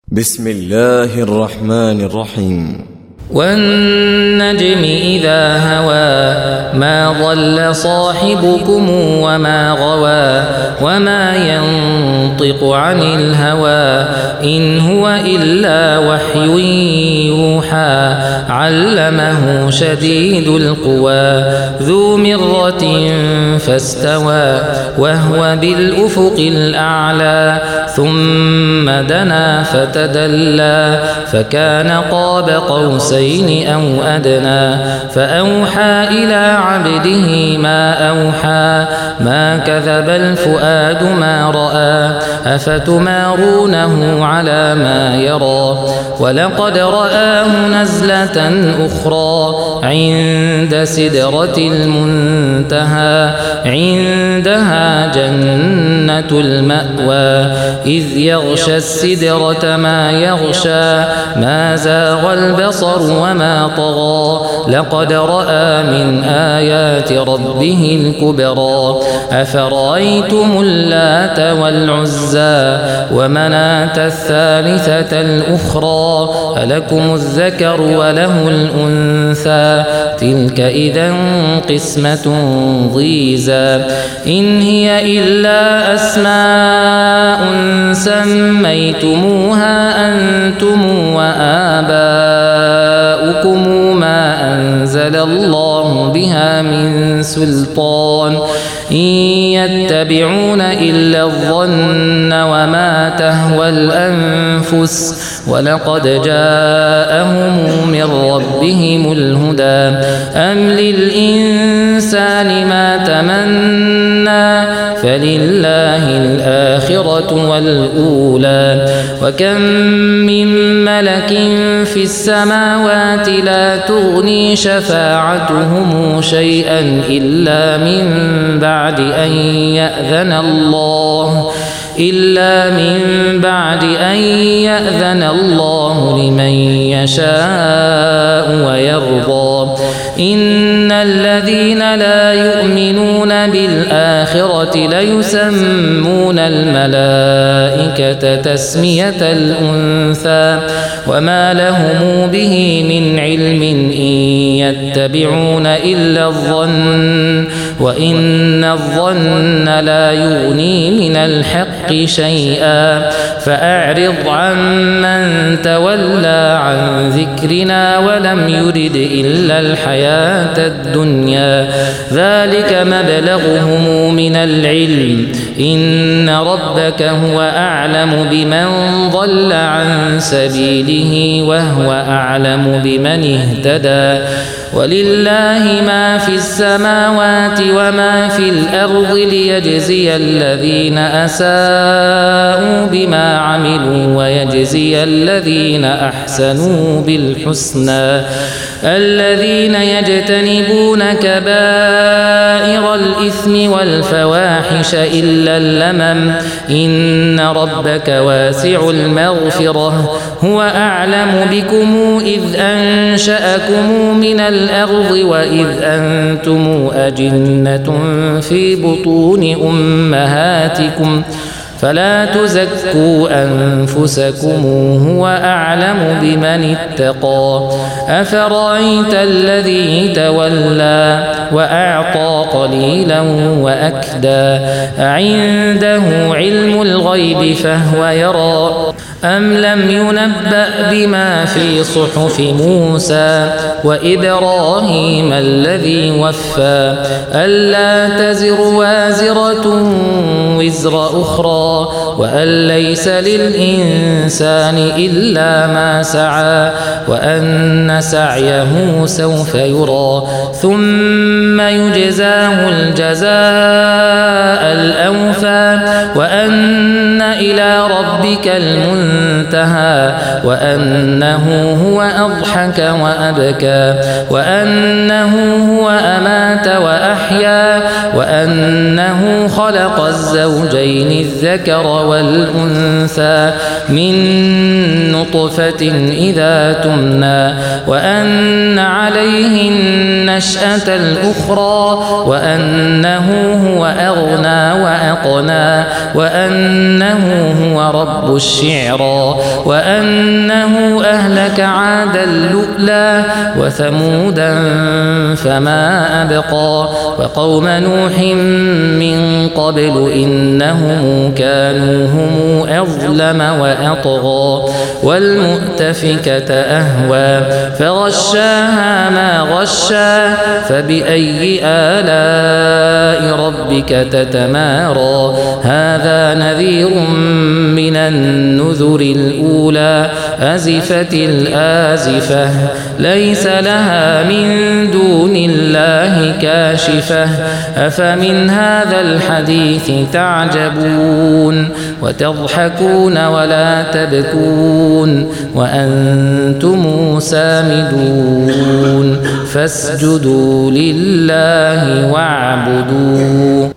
بسم الله الرحمن الرحيم. والنجم إذا هوى ما ضل صاحبكم وما غوى وما ينطق عن الهوى إن هو إلا وحي يوحى علمه شديد القوى ذو مرة فاستوى وهو بالأفق الأعلى ثم دنا فتدلى فكان قاب قوسين أو أدنى فأوحى إلى عبده ما أوحى ما كذب الفؤاد ما رأى أفتمارونه على ما يرى ولقد رآه نزلة أخرى عند سدرة المنتهى عندها جنة المأوى إذ يغشى السدرة ما يغشى ما زاغ البصر وما طغى لقد رأى من آيات ربه الكبرى أفرأيتم اللات والعزى ومناة الثالثة الأخرى ألكم الذكر وله الأنثى تلك إذا قسمة ضيزى إن هي إلا أسماء سميتموها أنتم وآباؤكم ما أنزل الله بها من سلطان إن يتبعون إلا الظن وما تهوى الأنفس ولقد جاءهم من ربهم الهدى أم للإنسان ما تمنى فلله الآخرة والأولى وكم من ملك في السماوات لا تغني شفاعتهم شيئا إلا من بعد أن يأذن الله لمن يشاء ويرضى إن الذين لا يؤمنون بالآخرة ليسمون الملائكة تسمية الأنثى وما لهم به من علم إن يتبعون إلا الظن وإن الظن لا يغني من الحق شيئا فأعرض عمن تولى عن ذكرنا ولم يرد إلا الحياة الدنيا ذلك مبلغهم من العلم إن ربك هو أعلم بمن ضل عن سبيله وهو أعلم بمن اهتدى ولله ما في السماوات وما في الأرض ليجزي الذين أساءوا بما عملوا ويجزي الذين أحسنوا بالحسنى الذين يجتنبون كبائر الإثم والفواحش إلا اللمم إن ربك واسع المغفرة هو أعلم بكم إذ أنشأكم من الأرض وإذ أنتم أجنة في بطون أمهاتكم فلا تزكوا أنفسكم هو أعلم بمن اتقى أفرأيت الذي تولى وأعطى قليلا وأكدى أعنده علم الغيب فهو يرى أم لم ينبأ بما في صحف موسى وإبراهيم الذي وفى ألا تزر وازرة وزر أخرى وأن ليس للإنسان إلا ما سعى وأن سعيه سوف يرى ثم يجزاه الجزاء الأوفى وأن إلى ربك المنتهى وأنه هو أضحك وأبكى وأنه هو أمات وأحيا وأنه خلق الزوجين الذكر والأنثى من نطفة إذا تمنى وأن عليه النشأة الأخرى وأنه هو أغنى وأقنى وأنه هو رب الشعرى وأنه أهلك عادا اللؤلؤ وثمودا فما أبقى وقوم نوح من قبل إنهم كانوا هم أظلم وأطغى والمؤتفكة أهوى فغشاها ما غشى فبأي آلاء ربك تتمارى هذا نذير من النذر الأولى أزفت الآزفة ليس لها من دون الله كاشفة أفمن هذا الحديث تعجبون وتضحكون ولا تبكون وأنتم سامدون فاسجدوا لله واعبدوا